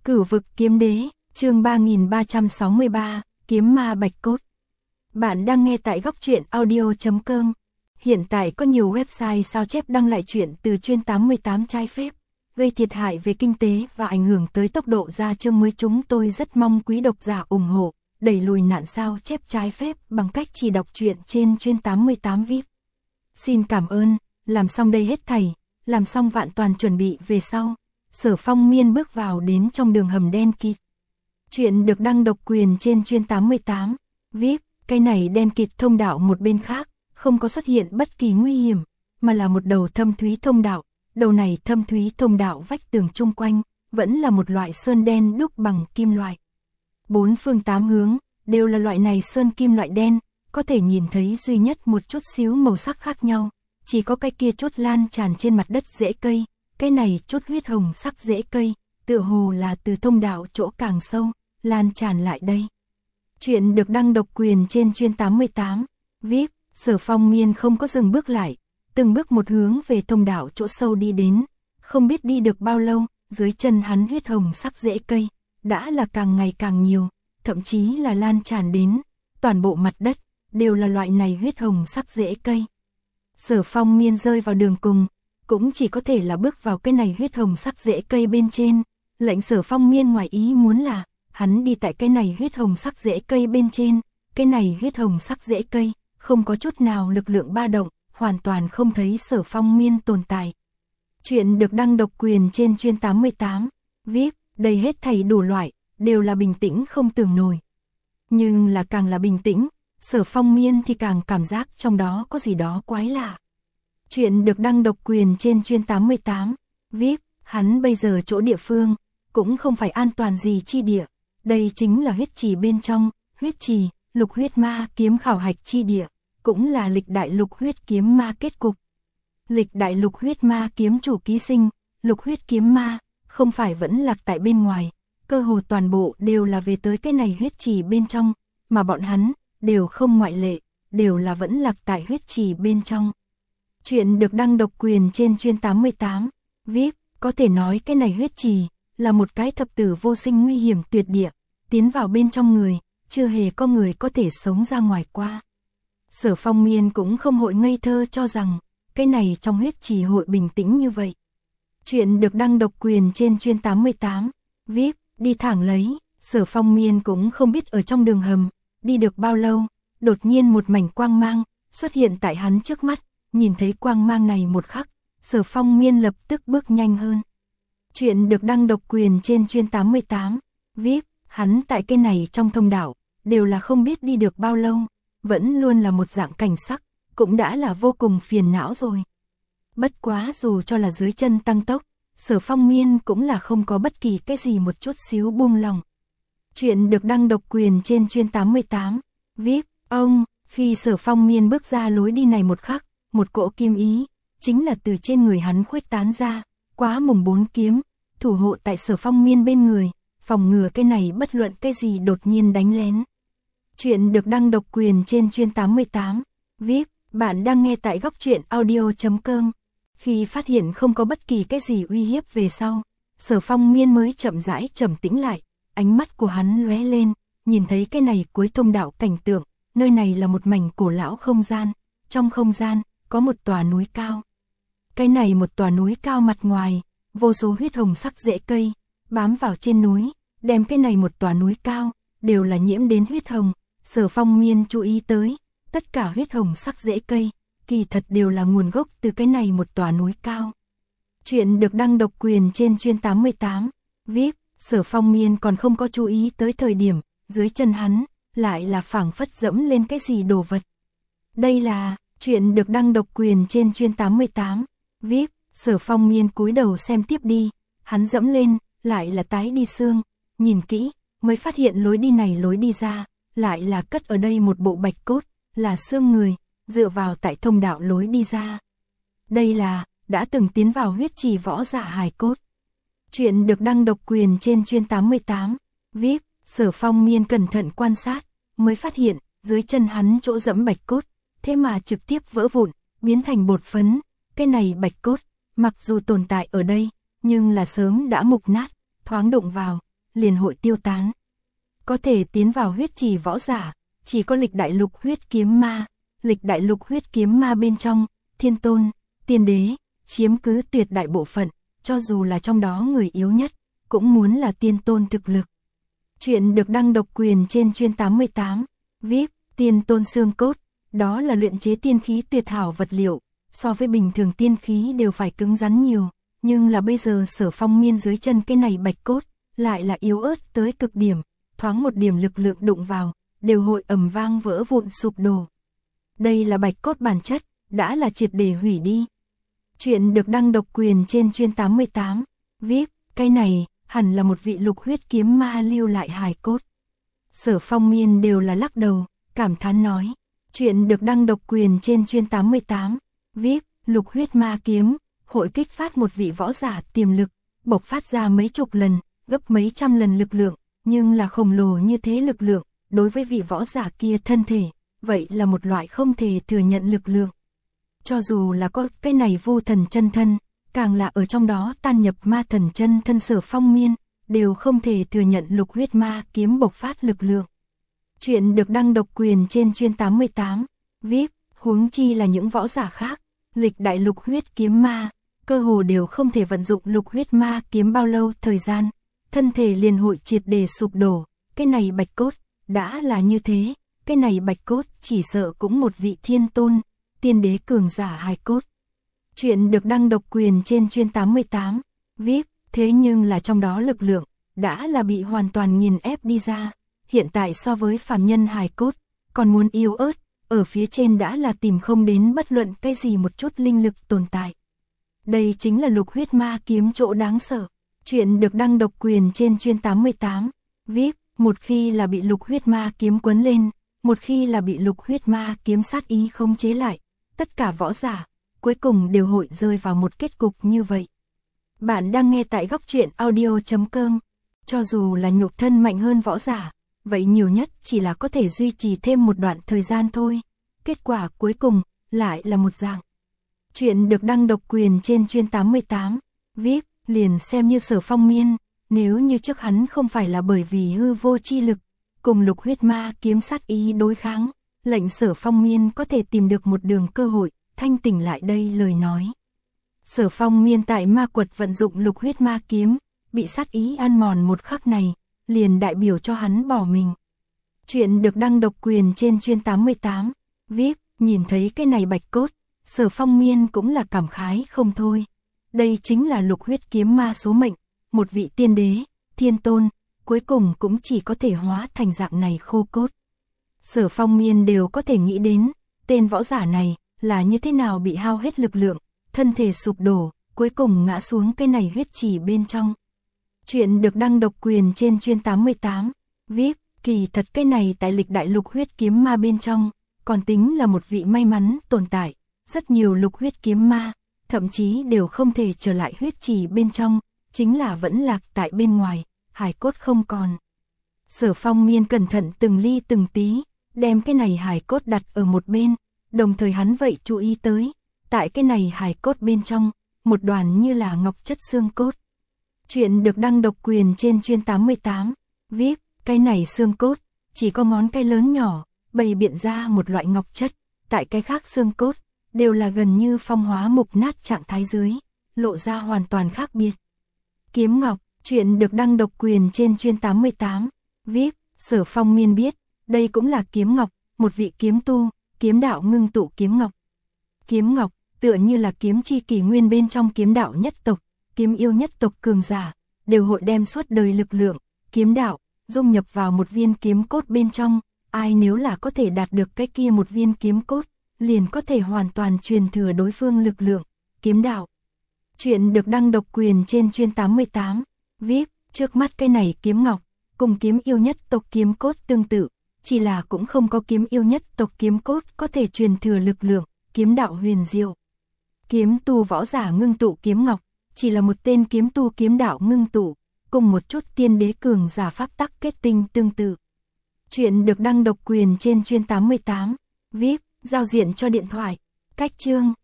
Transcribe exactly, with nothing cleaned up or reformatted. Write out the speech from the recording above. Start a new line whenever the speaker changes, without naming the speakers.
Cửu vực kiếm đế, chương ba nghìn ba trăm sáu mươi ba, kiếm ma bạch cốt. Bạn đang nghe tại góc truyện audio chấm com. Hiện tại có nhiều website sao chép đăng lại truyện từ chuyên tám mươi tám trái phép, gây thiệt hại về kinh tế và ảnh hưởng tới tốc độ ra chương mới. Chúng tôi rất mong quý độc giả ủng hộ, đẩy lùi nạn sao chép trái phép bằng cách chỉ đọc truyện trên chuyên tám mươi tám vi ai pi. Xin cảm ơn. Làm xong đây hết thảy, làm xong vạn toàn chuẩn bị về sau, Sở Phong Miên bước vào đến trong đường hầm đen kịt. Chuyện được đăng độc quyền trên chuyên tám mươi tám vi ai pi, cái này đen kịt thông đạo một bên khác, không có xuất hiện bất kỳ nguy hiểm, mà là một đầu thâm thúy thông đạo. Đầu này thâm thúy thông đạo vách tường chung quanh, vẫn là một loại sơn đen đúc bằng kim loại. Bốn phương tám hướng, đều là loại này sơn kim loại đen, có thể nhìn thấy duy nhất một chút xíu màu sắc khác nhau. Chỉ có cái kia chút lan tràn trên mặt đất rễ cây, cái này chút huyết hồng sắc rễ cây, tựa hồ là từ thông đạo chỗ càng sâu, lan tràn lại đây. Chuyện được đăng độc quyền trên chuyên tám mươi tám vi ai pi, Sở Phong Miên không có dừng bước lại, từng bước một hướng về thông đạo chỗ sâu đi đến, không biết đi được bao lâu, dưới chân hắn huyết hồng sắc rễ cây, đã là càng ngày càng nhiều, thậm chí là lan tràn đến, toàn bộ mặt đất, đều là loại này huyết hồng sắc rễ cây. Sở Phong Miên rơi vào đường cùng, cũng chỉ có thể là bước vào cái này huyết hồng sắc rễ cây bên trên. Lệnh Sở Phong Miên ngoài ý muốn là, hắn đi tại cái này huyết hồng sắc rễ cây bên trên, cái này huyết hồng sắc rễ cây, không có chút nào lực lượng ba động, hoàn toàn không thấy Sở Phong Miên tồn tại. Chuyện được đăng độc quyền trên chuyên tám mươi tám vi ai pi, đây hết thảy đủ loại, đều là bình tĩnh không tưởng nổi. Nhưng là càng là bình tĩnh, Sở Phong Miên thì càng cảm giác trong đó có gì đó quái lạ. Chuyện được đăng độc quyền trên chuyên tám mươi tám vi ai pi, hắn bây giờ chỗ địa phương, cũng không phải an toàn gì chi địa. Đây chính là huyết trì bên trong, huyết trì, lục huyết ma kiếm khảo hạch chi địa, cũng là lịch đại lục huyết kiếm ma kết cục. Lịch đại lục huyết ma kiếm chủ ký sinh, lục huyết kiếm ma, không phải vẫn lạc tại bên ngoài, cơ hồ toàn bộ đều là về tới cái này huyết trì bên trong, mà bọn hắn đều không ngoại lệ, đều là vẫn lạc tại huyết trì bên trong. Chuyện được đăng độc quyền trên chuyên tám mươi tám vi ai pi, có thể nói cái này huyết trì là một cái thập tử vô sinh nguy hiểm tuyệt địa, tiến vào bên trong người, chưa hề có người có thể sống ra ngoài qua. Sở Phong Miên cũng không hội ngây thơ cho rằng, cái này trong huyết trì hội bình tĩnh như vậy. Chuyện được đăng độc quyền trên chuyên tám mươi tám vi ai pi, đi thẳng lấy, Sở Phong Miên cũng không biết ở trong đường hầm, đi được bao lâu, đột nhiên một mảnh quang mang xuất hiện tại hắn trước mắt. Nhìn thấy quang mang này một khắc, Sở Phong Miên lập tức bước nhanh hơn. Chuyện được đăng độc quyền trên chuyên tám mươi tám vi ai pi, hắn tại cái này trong thông đạo, đều là không biết đi được bao lâu, vẫn luôn là một dạng cảnh sắc, cũng đã là vô cùng phiền não rồi. Bất quá dù cho là dưới chân tăng tốc, Sở Phong Miên cũng là không có bất kỳ cái gì một chút xíu buông lòng. Chuyện được đăng độc quyền trên chuyên tám mươi tám vi ai pi, ông, khi Sở Phong Miên bước ra lối đi này một khắc, một cỗ kim ý, chính là từ trên người hắn khuếch tán ra, quá mùng bốn kiếm, thủ hộ tại Sở Phong Miên bên người, phòng ngừa cái này bất luận cái gì đột nhiên đánh lén. Chuyện được đăng độc quyền trên chuyên tám mươi tám vi ai pi, bạn đang nghe tại góc truyện audio chấm com. Khi phát hiện không có bất kỳ cái gì uy hiếp về sau, Sở Phong Miên mới chậm rãi trầm tĩnh lại, ánh mắt của hắn lóe lên, nhìn thấy cái này cuối thông đạo cảnh tượng, nơi này là một mảnh cổ lão không gian, trong không gian có một tòa núi cao. Cái này một tòa núi cao mặt ngoài, vô số huyết hồng sắc rễ cây bám vào trên núi, đem cái này một tòa núi cao đều là nhiễm đến huyết hồng. Sở Phong Miên chú ý tới, tất cả huyết hồng sắc rễ cây, kỳ thật đều là nguồn gốc từ cái này một tòa núi cao. Chuyện được đăng độc quyền trên chuyên tám mươi tám vi ai pi, Sở Phong Miên còn không có chú ý tới thời điểm, dưới chân hắn lại là phảng phất dẫm lên cái gì đồ vật. Đây là chuyện được đăng độc quyền trên chuyên tám mươi tám vi ai pi, Sở Phong Miên cúi đầu xem tiếp đi, hắn dẫm lên, lại là tái đi xương, nhìn kỹ, mới phát hiện lối đi này lối đi ra, lại là cất ở đây một bộ bạch cốt, là xương người, dựa vào tại thông đạo lối đi ra. Đây là, đã từng tiến vào huyết trì võ giả hài cốt. Chuyện được đăng độc quyền trên chuyên tám mươi tám vi ai pi, Sở Phong Miên cẩn thận quan sát, mới phát hiện, dưới chân hắn chỗ dẫm bạch cốt, thế mà trực tiếp vỡ vụn, biến thành bột phấn. Cái này bạch cốt, mặc dù tồn tại ở đây, nhưng là sớm đã mục nát, thoáng đụng vào, liền hội tiêu tán. Có thể tiến vào huyết trì võ giả, chỉ có lịch đại lục huyết kiếm ma, lịch đại lục huyết kiếm ma bên trong, thiên tôn, tiên đế, chiếm cứ tuyệt đại bộ phận, cho dù là trong đó người yếu nhất, cũng muốn là tiên tôn thực lực. Chuyện được đăng độc quyền trên chuyên tám mươi tám, vê i pê, tiên tôn xương cốt, đó là luyện chế tiên khí tuyệt hảo vật liệu, so với bình thường tiên khí đều phải cứng rắn nhiều, nhưng là bây giờ Sở Phong Miên dưới chân cái này bạch cốt, lại là yếu ớt tới cực điểm, thoáng một điểm lực lượng đụng vào, đều hội ầm vang vỡ vụn sụp đổ. Đây là bạch cốt bản chất, đã là triệt để hủy đi. Chuyện được đăng độc quyền trên chuyên tám mươi tám, vê i pê, cái này, hẳn là một vị lục huyết kiếm ma lưu lại hài cốt. Sở Phong Miên đều là lắc đầu, cảm thán nói. Chuyện được đăng độc quyền trên chuyên tám mươi tám, vê i pê, lục huyết ma kiếm, hội kích phát một vị võ giả tiềm lực, bộc phát ra mấy chục lần, gấp mấy trăm lần lực lượng, nhưng là khổng lồ như thế lực lượng, đối với vị võ giả kia thân thể, vậy là một loại không thể thừa nhận lực lượng. Cho dù là có cái này vô thần chân thân, càng là ở trong đó tan nhập ma thần chân thân Sở Phong Miên, đều không thể thừa nhận lục huyết ma kiếm bộc phát lực lượng. Chuyện được đăng độc quyền trên chuyên tám mươi tám, vê i pê, huống chi là những võ giả khác, lịch đại lục huyết kiếm ma, cơ hồ đều không thể vận dụng lục huyết ma kiếm bao lâu thời gian, thân thể liền hội triệt để sụp đổ, cái này bạch cốt, đã là như thế, cái này bạch cốt chỉ sợ cũng một vị thiên tôn, tiên đế cường giả hài cốt. Chuyện được đăng độc quyền trên chuyên tám mươi tám, vê i pê, thế nhưng là trong đó lực lượng, đã là bị hoàn toàn nghiền ép đi ra, hiện tại so với phàm nhân hài cốt, còn muốn yếu ớt, ở phía trên đã là tìm không đến bất luận cái gì một chút linh lực tồn tại. Đây chính là lục huyết ma kiếm chỗ đáng sợ. Chuyện được đăng độc quyền trên chuyên tám mươi tám, vê i pê, một khi là bị lục huyết ma kiếm quấn lên, một khi là bị lục huyết ma kiếm sát ý khống chế lại, tất cả võ giả, cuối cùng đều hội rơi vào một kết cục như vậy. Bạn đang nghe tại góc truyện audio chấm com, cho dù là nhục thân mạnh hơn võ giả, vậy nhiều nhất chỉ là có thể duy trì thêm một đoạn thời gian thôi, kết quả cuối cùng lại là một dạng. Chuyện được đăng độc quyền trên chuyên tám mươi tám, vê i pê, liền xem như Sở Phong Miên, nếu như trước hắn không phải là bởi vì hư vô chi lực, cùng lục huyết ma kiếm sát ý đối kháng, lệnh Sở Phong Miên có thể tìm được một đường cơ hội, thanh tỉnh lại đây lời nói. Sở Phong Miên tại ma quật vận dụng lục huyết ma kiếm, bị sát ý ăn mòn một khắc này, liền đại biểu cho hắn bỏ mình. Chuyện được đăng độc quyền trên chuyên tám mươi tám, vê i pê, nhìn thấy cái này bạch cốt, Sở Phong Miên cũng là cảm khái không thôi. Đây chính là lục huyết kiếm ma số mệnh, một vị tiên đế, thiên tôn, cuối cùng cũng chỉ có thể hóa thành dạng này khô cốt. Sở Phong Miên đều có thể nghĩ đến, tên võ giả này là như thế nào bị hao hết lực lượng, thân thể sụp đổ, cuối cùng ngã xuống cái này huyết trì bên trong. Chuyện được đăng độc quyền trên chuyên tám mươi tám, vê i pê, kỳ thật cái này tại lịch đại lục huyết kiếm ma bên trong, còn tính là một vị may mắn tồn tại, rất nhiều lục huyết kiếm ma, thậm chí đều không thể trở lại huyết trì bên trong, chính là vẫn lạc tại bên ngoài, hài cốt không còn. Sở Phong Miên cẩn thận từng ly từng tí, đem cái này hài cốt đặt ở một bên, đồng thời hắn vậy chú ý tới, tại cái này hài cốt bên trong, một đoàn như là ngọc chất xương cốt. Chuyện được đăng độc quyền trên chuyên tám mươi tám, vê i pê, cái này xương cốt, chỉ có ngón cái lớn nhỏ, bày biện ra một loại ngọc chất, tại cái khác xương cốt, đều là gần như phong hóa mục nát trạng thái dưới, lộ ra hoàn toàn khác biệt. Kiếm ngọc, chuyện được đăng độc quyền trên chuyên tám mươi tám, vê i pê, Sở Phong Miên biết, đây cũng là kiếm ngọc, một vị kiếm tu, kiếm đạo ngưng tụ kiếm ngọc. Kiếm ngọc, tựa như là kiếm chi kỷ nguyên bên trong kiếm đạo nhất tộc, kiếm yêu nhất tộc cường giả, đều hội đem suốt đời lực lượng, kiếm đạo, dung nhập vào một viên kiếm cốt bên trong, ai nếu là có thể đạt được cái kia một viên kiếm cốt, liền có thể hoàn toàn truyền thừa đối phương lực lượng, kiếm đạo. Chuyện được đăng độc quyền trên chuyên tám mươi tám, vê i pê, trước mắt cái này kiếm ngọc, cùng kiếm yêu nhất tộc kiếm cốt tương tự, chỉ là cũng không có kiếm yêu nhất tộc kiếm cốt có thể truyền thừa lực lượng, kiếm đạo huyền diệu. Kiếm tu võ giả ngưng tụ kiếm ngọc, chỉ là một tên kiếm tu kiếm đạo ngưng tụ, cùng một chút tiên đế cường giả pháp tắc kết tinh tương tự. Chuyện được đăng độc quyền trên chuyên tám mươi tám, vê i pê, giao diện cho điện thoại, cách chương.